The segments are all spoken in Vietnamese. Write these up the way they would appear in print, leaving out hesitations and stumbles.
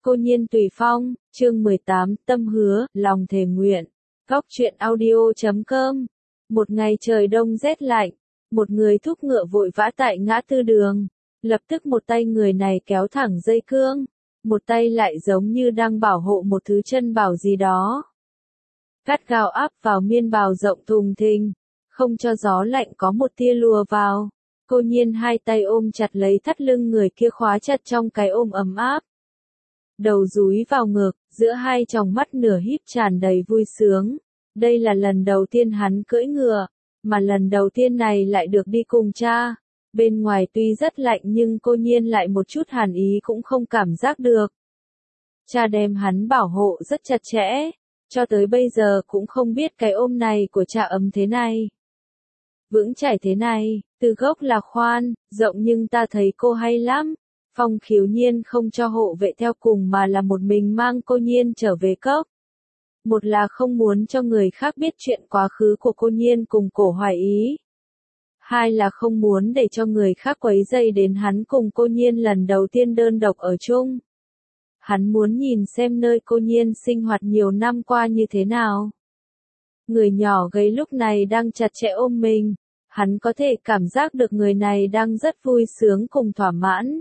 Cô Nhiên Tùy Phong, chương 18, tâm hứa, lòng thề nguyện. Góc truyện audio.com. Một ngày trời đông rét lạnh, một người thúc ngựa vội vã tại ngã tư đường. Lập tức một tay người này kéo thẳng dây cương, một tay lại giống như đang bảo hộ một thứ chân bảo gì đó. Gắt gao áp vào miên bào rộng thùng thình, không cho gió lạnh có một tia lùa vào. Cô Nhiên hai tay ôm chặt lấy thắt lưng người kia khóa chặt trong cái ôm ấm áp. Đầu dúi vào ngực, giữa hai tròng mắt nửa híp tràn đầy vui sướng. Đây là lần đầu tiên hắn cưỡi ngựa, mà lần đầu tiên này lại được đi cùng cha. Bên ngoài tuy rất lạnh nhưng cô Nhiên lại một chút hàn ý cũng không cảm giác được. Cha đem hắn bảo hộ rất chặt chẽ, cho tới bây giờ cũng không biết cái ôm này của cha ấm thế này, vững chãi thế này, từ gốc là khoan, rộng nhưng ta thấy cô hay lắm. Phong Khiếu Nhiên không cho hộ vệ theo cùng mà là một mình mang cô Nhiên trở về cốc. Một là không muốn cho người khác biết chuyện quá khứ của cô Nhiên cùng Cổ Hoài Ý. Hai là không muốn để cho người khác quấy rầy đến hắn cùng cô Nhiên lần đầu tiên đơn độc ở chung. Hắn muốn nhìn xem nơi cô Nhiên sinh hoạt nhiều năm qua như thế nào. Người nhỏ gầy lúc này đang chặt chẽ ôm mình, hắn có thể cảm giác được người này đang rất vui sướng cùng thỏa mãn.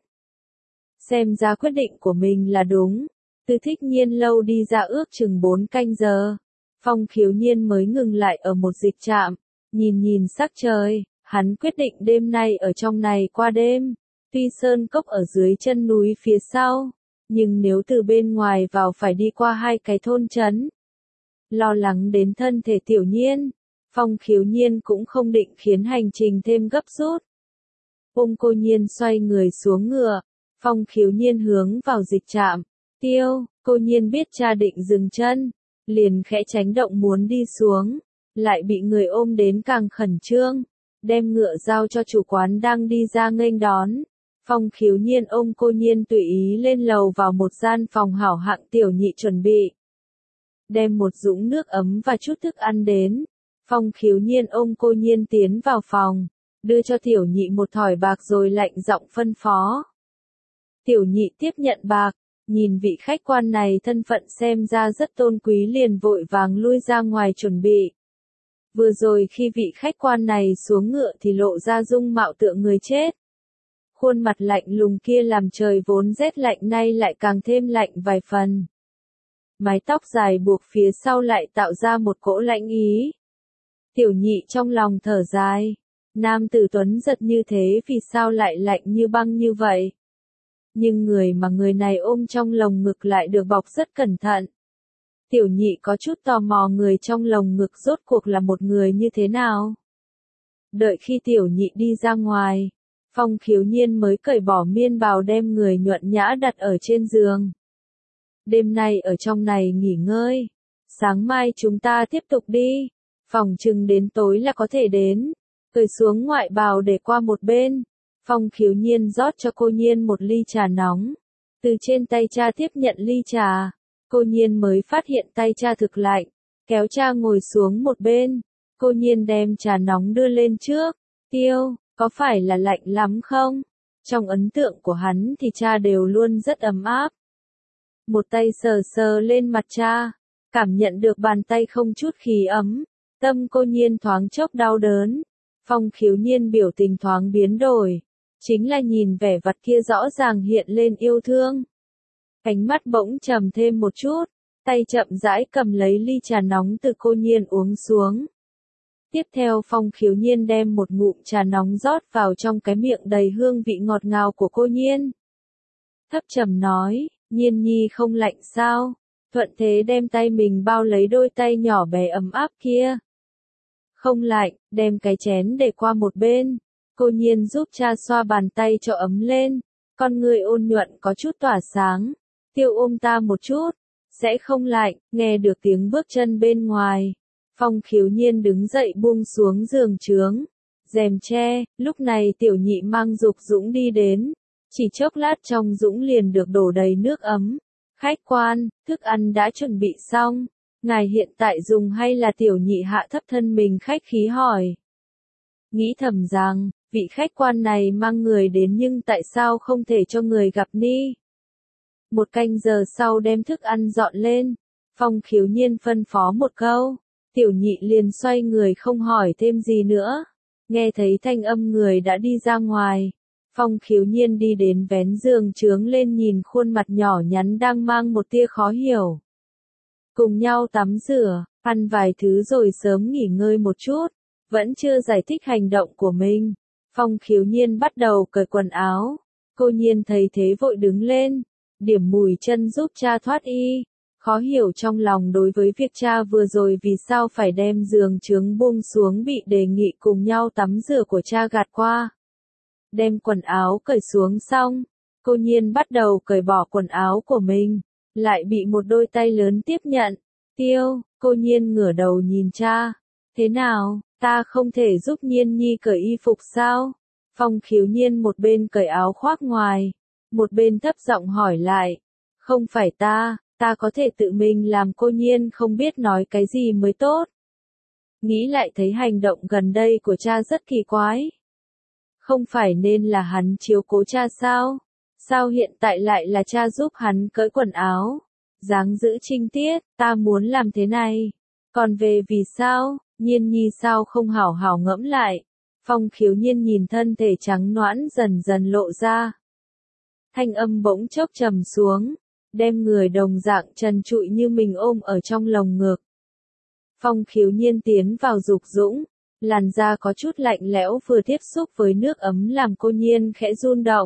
Xem ra quyết định của mình là đúng. Từ Thích Nhiên lâu đi ra ước chừng 4 canh giờ. Phong Khiếu Nhiên mới ngừng lại ở một dịch trạm, nhìn sắc trời, hắn quyết định đêm nay ở trong này qua đêm. Tuy sơn cốc ở dưới chân núi phía sau, nhưng nếu từ bên ngoài vào phải đi qua hai cái thôn trấn. Lo lắng đến thân thể Tiểu Nhiên, Phong Khiếu Nhiên cũng không định khiến hành trình thêm gấp rút. Ôm cô Nhiên xoay người xuống ngựa, Phong Khiếu Nhiên hướng vào dịch trạm. Cô Nhiên biết cha định dừng chân, liền khẽ tránh động muốn đi xuống, lại bị người ôm đến càng khẩn trương, đem ngựa giao cho chủ quán đang đi ra nghênh đón. Phong Khiếu Nhiên ôm cô Nhiên tùy ý lên lầu vào một gian phòng hảo hạng Tiểu Nhị chuẩn bị. Đem một dũng nước ấm và chút thức ăn đến. Phong Khiếu Nhiên ôm cô Nhiên tiến vào phòng, đưa cho Tiểu Nhị một thỏi bạc rồi lạnh giọng phân phó. Tiểu Nhị tiếp nhận bạc, nhìn vị khách quan này thân phận xem ra rất tôn quý liền vội vàng lui ra ngoài chuẩn bị. Vừa rồi khi vị khách quan này xuống ngựa thì lộ ra dung mạo tựa người chết. Khuôn mặt lạnh lùng kia làm trời vốn rét lạnh nay lại càng thêm lạnh vài phần. Mái tóc dài buộc phía sau lại tạo ra một cỗ lạnh ý. Tiểu Nhị trong lòng thở dài. Nam tử tuấn giật như thế vì sao lại lạnh như băng như vậy? Nhưng người mà người này ôm trong lồng ngực lại được bọc rất cẩn thận. Tiểu Nhị có chút tò mò người trong lồng ngực rốt cuộc là một người như thế nào. Đợi khi Tiểu Nhị đi ra ngoài, Phong Khiếu Nhiên mới cởi bỏ miên bào đem người nhuận nhã đặt ở trên giường. Đêm nay ở trong này nghỉ ngơi, sáng mai chúng ta tiếp tục đi, phòng chừng đến tối là có thể đến. Cởi xuống ngoại bào để qua một bên, Phong Khiếu Nhiên rót cho cô Nhiên một ly trà nóng. Từ trên tay cha tiếp nhận ly trà, cô Nhiên mới phát hiện tay cha thực lạnh, kéo cha ngồi xuống một bên. Cô Nhiên đem trà nóng đưa lên trước. Có phải là lạnh lắm không? Trong ấn tượng của hắn thì cha đều luôn rất ấm áp. Một tay sờ sờ lên mặt cha, cảm nhận được bàn tay không chút khí ấm. Tâm cô Nhiên thoáng chốc đau đớn. Phong Khiếu Nhiên biểu tình thoáng biến đổi. Chính là nhìn vẻ vặt kia rõ ràng hiện lên yêu thương. Ánh mắt bỗng trầm thêm một chút, tay chậm rãi cầm lấy ly trà nóng từ cô Nhiên uống xuống. Tiếp theo Phong Khiếu Nhiên đem một ngụm trà nóng rót vào trong cái miệng đầy hương vị ngọt ngào của cô Nhiên. Thấp trầm nói, Nhiên nhi không lạnh sao? Thuận thế đem tay mình bao lấy đôi tay nhỏ bé ấm áp kia. Không lạnh, đem cái chén để qua một bên. Cô Nhiên giúp cha xoa bàn tay cho ấm lên. Con người ôn nhuận có chút tỏa sáng. Ôm ta một chút, sẽ không lạnh. Nghe được tiếng bước chân bên ngoài, Phong Khiếu Nhiên đứng dậy buông xuống giường trướng, rèm tre. Lúc này Tiểu Nhị mang Dục Dũng đi đến. Chỉ chốc lát trong dũng liền được đổ đầy nước ấm. Khách quan, thức ăn đã chuẩn bị xong. Ngài hiện tại dùng hay là? Tiểu Nhị hạ thấp thân mình khách khí hỏi. Nghĩ thầm rằng, vị khách quan này mang người đến nhưng tại sao không thể cho người gặp ni? 1 canh giờ sau đem thức ăn dọn lên, Phong Khiếu Nhiên phân phó một câu, Tiểu Nhị liền xoay người không hỏi thêm gì nữa. Nghe thấy thanh âm người đã đi ra ngoài, Phong Khiếu Nhiên đi đến vén giường trướng lên nhìn khuôn mặt nhỏ nhắn đang mang một tia khó hiểu. Cùng nhau tắm rửa, ăn vài thứ rồi sớm nghỉ ngơi một chút, vẫn chưa giải thích hành động của mình. Phong Khiếu Nhiên bắt đầu cởi quần áo, cô Nhiên thấy thế vội đứng lên, điểm mùi chân giúp cha thoát y. Khó hiểu trong lòng đối với việc cha vừa rồi vì sao phải đem giường trướng buông xuống bị đề nghị cùng nhau tắm rửa của cha gạt qua. Đem quần áo cởi xuống xong, cô Nhiên bắt đầu cởi bỏ quần áo của mình, lại bị một đôi tay lớn tiếp nhận. Tiêu, cô Nhiên ngửa đầu nhìn cha. Thế nào, ta không thể giúp Nhiên Nhi cởi y phục sao? Phong Khiếu Nhiên một bên cởi áo khoác ngoài, một bên thấp giọng hỏi lại. Không phải ta có thể tự mình làm. Cô Nhiên không biết nói cái gì mới tốt. Nghĩ lại thấy hành động gần đây của cha rất kỳ quái. Không phải nên là hắn chiếu cố cha sao? Sao hiện tại lại là cha giúp hắn cởi quần áo? Dáng giữ trinh tiết, ta muốn làm thế này. Còn về vì sao, Nhiên Nhi sao không hảo hảo ngẫm lại? Phong Khiếu Nhiên nhìn thân thể trắng nõn dần dần lộ ra. Thanh âm bỗng chốc trầm xuống, đem người đồng dạng trần trụi như mình ôm ở trong lồng ngực. Phong Khiếu Nhiên tiến vào dục dũng, làn da có chút lạnh lẽo vừa tiếp xúc với nước ấm làm cô Nhiên khẽ run động.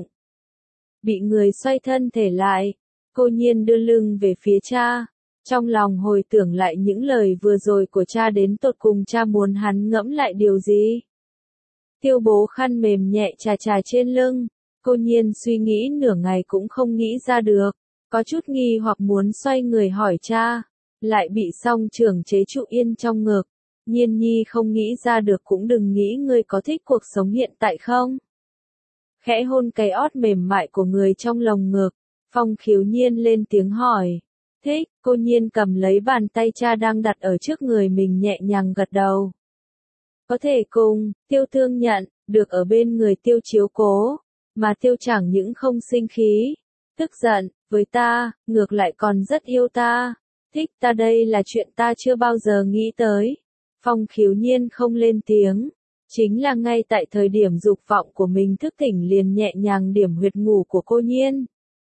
Bị người xoay thân thể lại, cô Nhiên đưa lưng về phía cha, trong lòng hồi tưởng lại những lời vừa rồi của cha đến tột cùng cha muốn hắn ngẫm lại điều gì. Tiêu Bố khăn mềm nhẹ chà chà trên lưng, cô Nhiên suy nghĩ nửa ngày cũng không nghĩ ra được, có chút nghi hoặc muốn xoay người hỏi cha, lại bị song trưởng chế trụ yên trong ngực. Nhiên Nhi không nghĩ ra được cũng đừng nghĩ ngươi có thích cuộc sống hiện tại không? Khẽ hôn cái ót mềm mại của người trong lồng ngực, Phong Khiếu Nhiên lên tiếng hỏi. Thích, cô Nhiên cầm lấy bàn tay cha đang đặt ở trước người mình nhẹ nhàng gật đầu. Có thể cùng, Tiêu thương nhận, được ở bên người Tiêu chiếu cố, mà Tiêu chẳng những không sinh khí, tức giận, với ta, ngược lại còn rất yêu ta. Thích ta đây là chuyện ta chưa bao giờ nghĩ tới. Phong Khiếu Nhiên không lên tiếng, chính là ngay tại thời điểm dục vọng của mình thức tỉnh liền nhẹ nhàng điểm huyệt ngủ của cô Nhiên.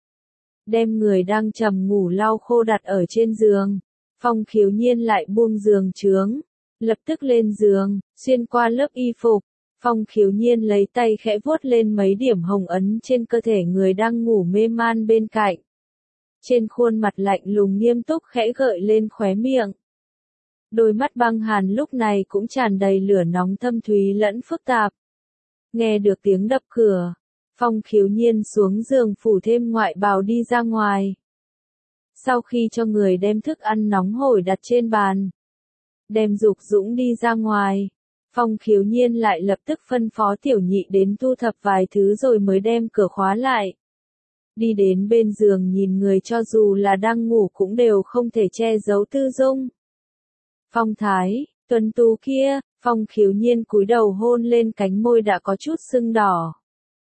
Đem người đang trầm ngủ lau khô đặt ở trên giường, Phong Khiếu Nhiên lại buông giường trướng, lập tức lên giường, xuyên qua lớp y phục, Phong Khiếu Nhiên lấy tay khẽ vuốt lên mấy điểm hồng ấn trên cơ thể người đang ngủ mê man bên cạnh. Trên khuôn mặt lạnh lùng nghiêm túc khẽ gợi lên khóe miệng. Đôi mắt băng hàn lúc này cũng tràn đầy lửa nóng thâm thúy lẫn phức tạp. Nghe được tiếng đập cửa, Phong Khiếu Nhiên xuống giường phủ thêm ngoại bào đi ra ngoài. Sau khi cho người đem thức ăn nóng hổi đặt trên bàn, đem Dục Dũng đi ra ngoài, Phong Khiếu Nhiên lại lập tức phân phó Tiểu Nhị đến thu thập vài thứ rồi mới đem cửa khóa lại. Đi đến bên giường nhìn người cho dù là đang ngủ cũng đều không thể che giấu tư dung. Phong thái, tuấn tú kia, Phong Khiếu Nhiên cúi đầu hôn lên cánh môi đã có chút sưng đỏ.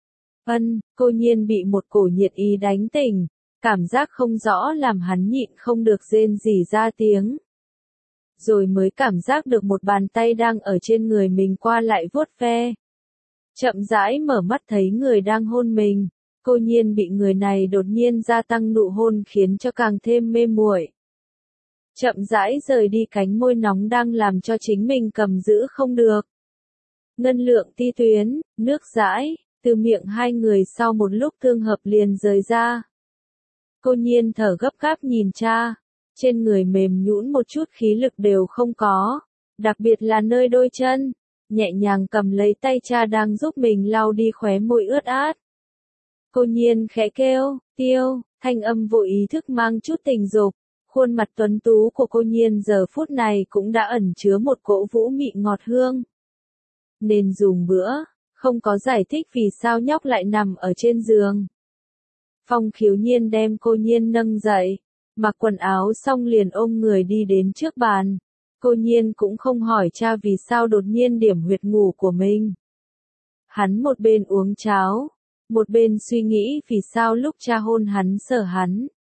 Cô Nhiên bị một cổ nhiệt ý đánh tỉnh, cảm giác không rõ làm hắn nhịn không được rên rỉ ra tiếng. Rồi mới cảm giác được một bàn tay đang ở trên người mình qua lại vuốt ve. Chậm rãi mở mắt thấy người đang hôn mình, cô Nhiên bị người này đột nhiên gia tăng nụ hôn khiến cho càng thêm mê muội. Chậm rãi rời đi cánh môi nóng đang làm cho chính mình cầm giữ không được. Ngân lượng ti tuyến, nước dãi, từ miệng hai người sau một lúc tương hợp liền rời ra. Cô Nhiên thở gấp gáp nhìn cha, trên người mềm nhũn một chút khí lực đều không có, đặc biệt là nơi đôi chân, nhẹ nhàng cầm lấy tay cha đang giúp mình lau đi khóe môi ướt át. Cô Nhiên khẽ kêu, Tiêu, thanh âm vô ý thức mang chút tình dục. Khuôn mặt tuấn tú của cô Nhiên giờ phút này cũng đã ẩn chứa một cỗ vũ mị ngọt hương. Nên dùng bữa, không có giải thích vì sao nhóc lại nằm ở trên giường. Phong Khiếu Nhiên đem cô Nhiên nâng dậy, mặc quần áo xong liền ôm người đi đến trước bàn. Cô Nhiên cũng không hỏi cha vì sao đột nhiên điểm huyệt ngủ của mình. Hắn một bên uống cháo, một bên suy nghĩ vì sao lúc cha hôn hắn sờ hắn,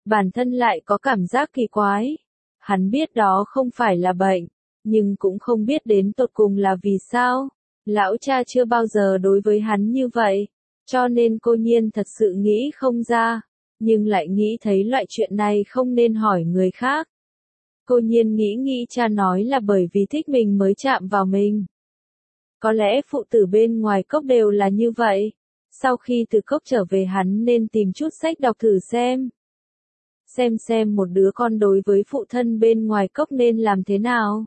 Bản thân lại có cảm giác kỳ quái. Hắn biết đó không phải là bệnh, nhưng cũng không biết đến tột cùng là vì sao. Lão cha chưa bao giờ đối với hắn như vậy, cho nên cô Nhiên thật sự nghĩ không ra, nhưng lại nghĩ thấy loại chuyện này không nên hỏi người khác. Cô Nhiên nghĩ cha nói là bởi vì thích mình mới chạm vào mình. Có lẽ phụ tử bên ngoài cốc đều là như vậy. Sau khi từ cốc trở về hắn nên tìm chút sách đọc thử xem. Xem một đứa con đối với phụ thân bên ngoài cốc nên làm thế nào.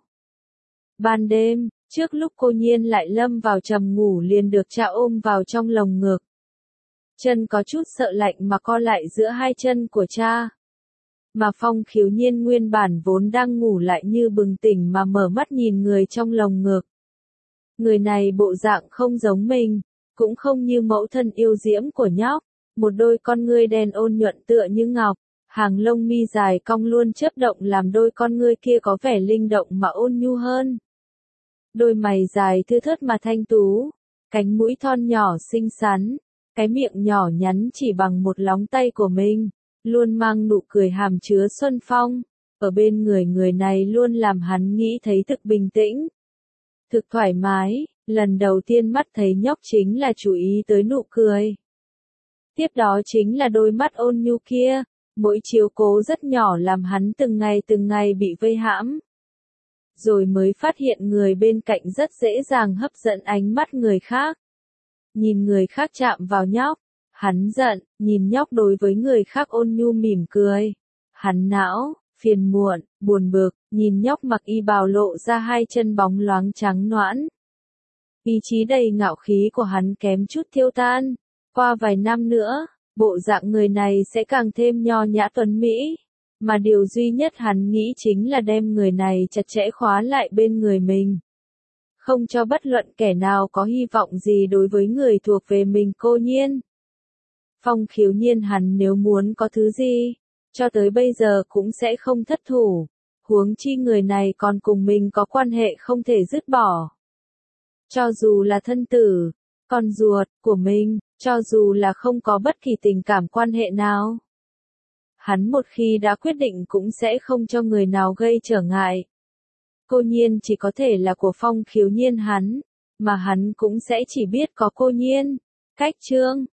Ban đêm, trước lúc cô Nhiên lại lâm vào trầm ngủ liền được cha ôm vào trong lồng ngực. Chân có chút sợ lạnh mà co lại giữa hai chân của cha. Mà Phong Khiếu Nhiên nguyên bản vốn đang ngủ lại như bừng tỉnh mà mở mắt nhìn người trong lồng ngực. Người này bộ dạng không giống mình, cũng không như mẫu thân yêu diễm của nhóc, một đôi con ngươi đen ôn nhuận tựa như ngọc, hàng lông mi dài cong luôn chớp động làm đôi con ngươi kia có vẻ linh động mà ôn nhu hơn. Đôi mày dài thưa thớt mà thanh tú, cánh mũi thon nhỏ xinh xắn, cái miệng nhỏ nhắn chỉ bằng một lóng tay của mình, luôn mang nụ cười hàm chứa xuân phong, ở bên người này luôn làm hắn nghĩ thấy thực bình tĩnh, thực thoải mái. Lần đầu tiên mắt thấy nhóc chính là chú ý tới nụ cười. Tiếp đó chính là đôi mắt ôn nhu kia, mỗi chiếu cố rất nhỏ làm hắn từng ngày bị vây hãm. Rồi mới phát hiện người bên cạnh rất dễ dàng hấp dẫn ánh mắt người khác. Nhìn người khác chạm vào nhóc, hắn giận, nhìn nhóc đối với người khác ôn nhu mỉm cười. Hắn não, phiền muộn, buồn bực, nhìn nhóc mặc y bào lộ ra hai chân bóng loáng trắng nõn. Ý chí đầy ngạo khí của hắn kém chút tiêu tan. Qua vài năm nữa, bộ dạng người này sẽ càng thêm nho nhã tuấn mỹ. Mà điều duy nhất hắn nghĩ chính là đem người này chặt chẽ khóa lại bên người mình. Không cho bất luận kẻ nào có hy vọng gì đối với người thuộc về mình cô Nhiên. Phong Khiếu Nhiên hắn nếu muốn có thứ gì, cho tới bây giờ cũng sẽ không thất thủ. Huống chi người này còn cùng mình có quan hệ không thể dứt bỏ. Cho dù là thân tử, con ruột của mình, cho dù là không có bất kỳ tình cảm quan hệ nào. Hắn một khi đã quyết định cũng sẽ không cho người nào gây trở ngại. Cô Nhiên chỉ có thể là của Phong Khiếu Nhiên hắn, mà hắn cũng sẽ chỉ biết có cô Nhiên. Cách chương